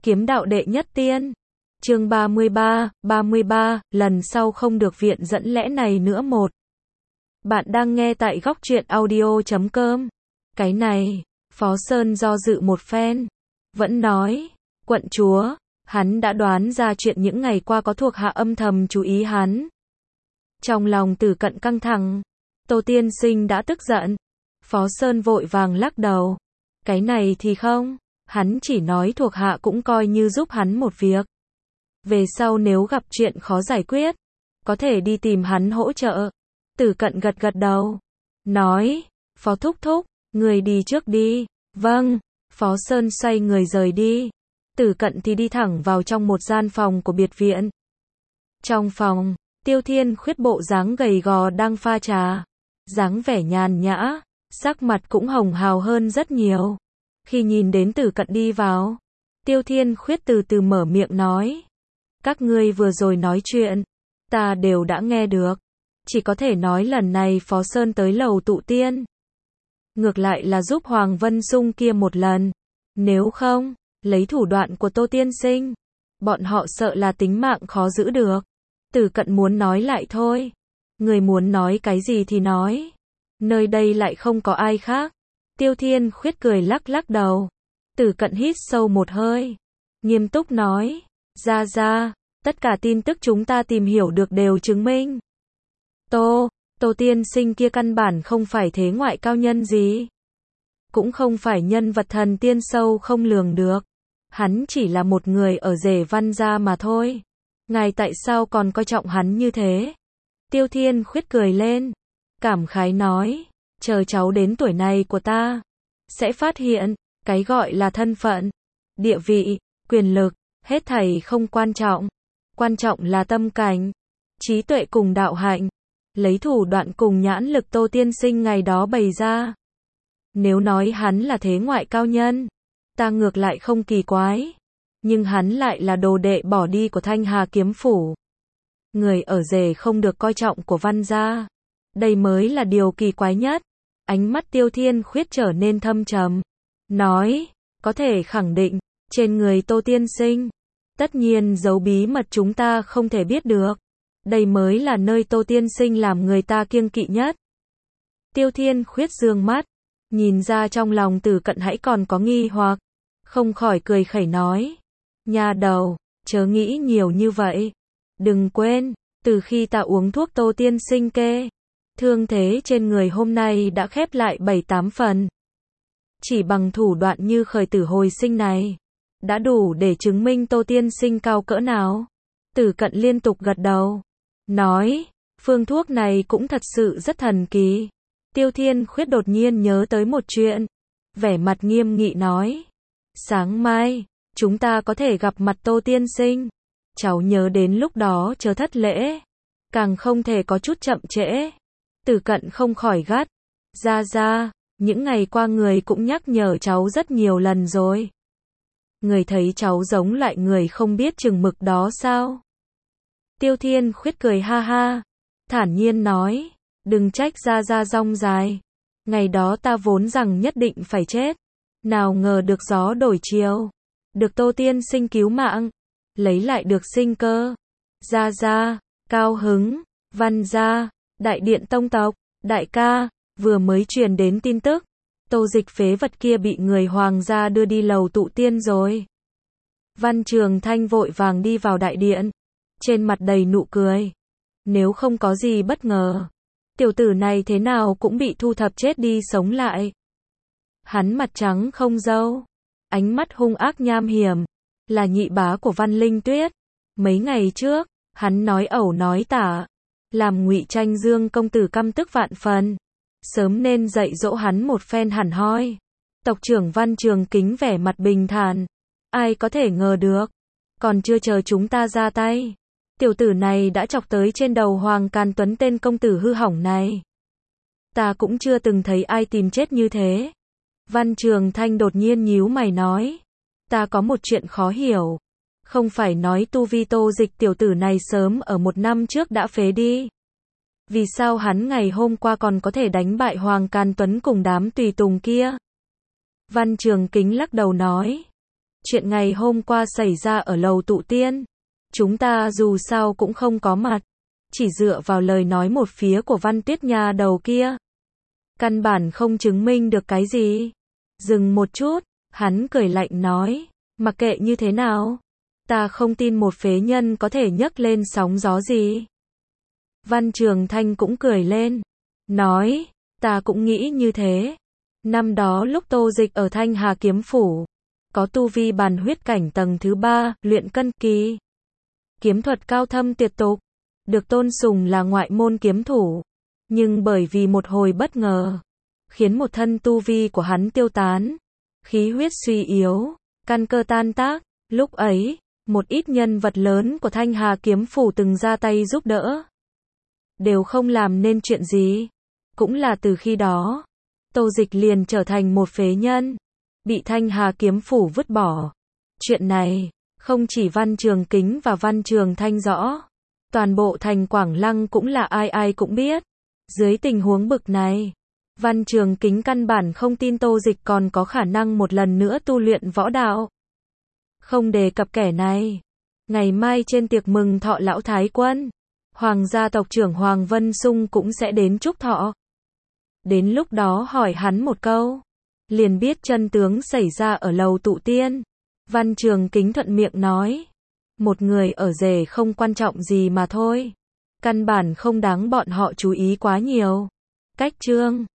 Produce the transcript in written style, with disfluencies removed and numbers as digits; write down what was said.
Kiếm đạo đệ nhất tiên. Chương 33, lần sau không được viện dẫn lẽ này nữa một. Bạn đang nghe tại góc truyện audio.com. Cái này, Phó Sơn do dự một phen. Vẫn nói, quận chúa, hắn đã đoán ra chuyện những ngày qua có thuộc hạ âm thầm chú ý hắn. Trong lòng Tử Cận căng thẳng, Tô Tiên Sinh đã tức giận. Phó Sơn vội vàng lắc đầu. Cái này thì không, hắn chỉ nói thuộc hạ cũng coi như giúp hắn một việc. Về sau nếu gặp chuyện khó giải quyết, có thể đi tìm hắn hỗ trợ. Tử Cận gật gật đầu, nói, Phó Thúc Thúc, người đi trước đi. Vâng, Phó Sơn xoay người rời đi. Tử Cận thì đi thẳng vào trong một gian phòng của biệt viện. Trong phòng, Tiêu Thiên Khuyết bộ dáng gầy gò đang pha trà, dáng vẻ nhàn nhã, sắc mặt cũng hồng hào hơn rất nhiều. Khi nhìn đến Tử Cận đi vào, Tiêu Thiên Khuyết từ từ mở miệng nói, các ngươi vừa rồi nói chuyện, ta đều đã nghe được. Chỉ có thể nói lần này Phó Sơn tới lầu tụ tiên, ngược lại là giúp Hoàng Vân Dung kia một lần. Nếu không, lấy thủ đoạn của Tô Tiên Sinh, bọn họ sợ là tính mạng khó giữ được. Tử Cận muốn nói lại thôi. Người muốn nói cái gì thì nói. Nơi đây lại không có ai khác. Tiêu Thiên Khuyết cười lắc lắc đầu. Tử Cận hít sâu một hơi, nghiêm túc nói, ra, tất cả tin tức chúng ta tìm hiểu được đều chứng minh. Tô Tiên Sinh kia căn bản không phải thế ngoại cao nhân gì. Cũng không phải nhân vật thần tiên sâu không lường được. Hắn chỉ là một người ở rể Văn gia mà thôi. Ngài tại sao còn coi trọng hắn như thế? Tiêu Thiên Khuyết cười lên, cảm khái nói, chờ cháu đến tuổi này của ta, sẽ phát hiện, cái gọi là thân phận, địa vị, quyền lực, hết thảy không quan trọng. Quan trọng là tâm cảnh, trí tuệ cùng đạo hạnh. Lấy thủ đoạn cùng nhãn lực Tô Tiên Sinh ngày đó bày ra. Nếu nói hắn là thế ngoại cao nhân, ta ngược lại không kỳ quái. Nhưng hắn lại là đồ đệ bỏ đi của Thanh Hà kiếm phủ. Người ở rể không được coi trọng của Văn gia. Đây mới là điều kỳ quái nhất. Ánh mắt Tiêu Thiên Khuyết trở nên thâm trầm. Nói, có thể khẳng định, trên người Tô Tiên Sinh, tất nhiên giấu bí mật chúng ta không thể biết được. Đây mới là nơi Tô Tiên Sinh làm người ta kiêng kỵ nhất. Tiêu Thiên Khuyết dương mắt, nhìn ra trong lòng Tử Cận hãy còn có nghi hoặc, không khỏi cười khẩy nói, nha đầu, chớ nghĩ nhiều như vậy. Đừng quên, từ khi ta uống thuốc Tô Tiên Sinh kê, thương thế trên người hôm nay đã khép lại 7-8 phần. Chỉ bằng thủ đoạn như khởi tử hồi sinh này, đã đủ để chứng minh Tô Tiên Sinh cao cỡ nào. Tử Cận liên tục gật đầu, nói, phương thuốc này cũng thật sự rất thần kỳ. Tiêu Thiên Khuyết đột nhiên nhớ tới một chuyện, vẻ mặt nghiêm nghị nói, sáng mai, chúng ta có thể gặp mặt Tô Tiên Sinh. Cháu nhớ đến lúc đó chớ thất lễ, càng không thể có chút chậm trễ. Tử Cận không khỏi gắt, ra, những ngày qua người cũng nhắc nhở cháu rất nhiều lần rồi. Người thấy cháu giống loại người không biết chừng mực đó sao? Tiêu Thiên Khuyết cười ha ha, thản nhiên nói, đừng trách ra rong dài. Ngày đó ta vốn rằng nhất định phải chết, nào ngờ được gió đổi chiều, được Tô Tiên Sinh cứu mạng, lấy lại được sinh cơ. Ra, cao hứng. Văn gia, đại điện tông tộc, đại ca, vừa mới truyền đến tin tức, Tô Dịch phế vật kia bị người Hoàng gia đưa đi lầu tụ tiên rồi. Văn Trường Thanh vội vàng đi vào đại điện, trên mặt đầy nụ cười. Nếu không có gì bất ngờ, tiểu tử này thế nào cũng bị thu thập chết đi sống lại. Hắn mặt trắng không râu, ánh mắt hung ác nham hiểm, là nhị bá của Văn Linh Tuyết. Mấy ngày trước, hắn nói ẩu nói tả, làm Ngụy Tranh Dương công tử căm tức vạn phần. Sớm nên dạy dỗ hắn một phen hẳn hoi. Tộc trưởng Văn Trường Kính vẻ mặt bình thản, ai có thể ngờ được, còn chưa chờ chúng ta ra tay, tiểu tử này đã chọc tới trên đầu Hoàng Càn Tuấn tên công tử hư hỏng này. Ta cũng chưa từng thấy ai tìm chết như thế. Văn Trường Thanh đột nhiên nhíu mày nói, ta có một chuyện khó hiểu. Không phải nói tu vi Tô Dịch tiểu tử này sớm ở 1 năm trước đã phế đi. Vì sao hắn ngày hôm qua còn có thể đánh bại Hoàng Càn Tuấn cùng đám tùy tùng kia? Văn Trường Kính lắc đầu nói, Chuyện ngày hôm qua xảy ra ở lầu tụ tiên. Chúng ta dù sao cũng không có mặt. Chỉ dựa vào lời nói một phía của Văn Tuyết nhà đầu kia. Căn bản không chứng minh được cái gì. Dừng một chút, hắn cười lạnh nói. Mặc kệ như thế nào. Ta không tin một phế nhân có thể nhấc lên sóng gió gì. Văn Trường Thanh cũng cười lên. Nói, ta cũng nghĩ như thế. Năm đó lúc Tô Dịch ở Thanh Hà Kiếm Phủ. Có tu vi bàn huyết cảnh tầng thứ 3, luyện cân kỳ. Kiếm thuật cao thâm tuyệt tục. Được tôn sùng là ngoại môn kiếm thủ. Nhưng bởi vì một hồi bất ngờ. Khiến một thân tu vi của hắn tiêu tán. Khí huyết suy yếu. Căn cơ tan tác. Lúc ấy, một ít nhân vật lớn của Thanh Hà Kiếm Phủ từng ra tay giúp đỡ. Đều không làm nên chuyện gì. Cũng là từ khi đó. Tô Dịch liền trở thành một phế nhân. Bị Thanh Hà Kiếm Phủ vứt bỏ. Chuyện này, không chỉ Văn Trường Kính và Văn Trường Thanh rõ. Toàn bộ thành Quảng Lăng cũng là ai ai cũng biết. Dưới tình huống bực này, Văn Trường Kính căn bản không tin Tô Dịch còn có khả năng một lần nữa tu luyện võ đạo. Không đề cập kẻ này. Ngày mai trên tiệc mừng thọ lão Thái Quân, Hoàng gia tộc trưởng Hoàng Vân Sung cũng sẽ đến chúc thọ. Đến lúc đó hỏi hắn một câu. Liền biết chân tướng xảy ra ở lầu tụ tiên. Văn Trường Kính thuận miệng nói. Một người ở rể không quan trọng gì mà thôi. Căn bản không đáng bọn họ chú ý quá nhiều. Cách chương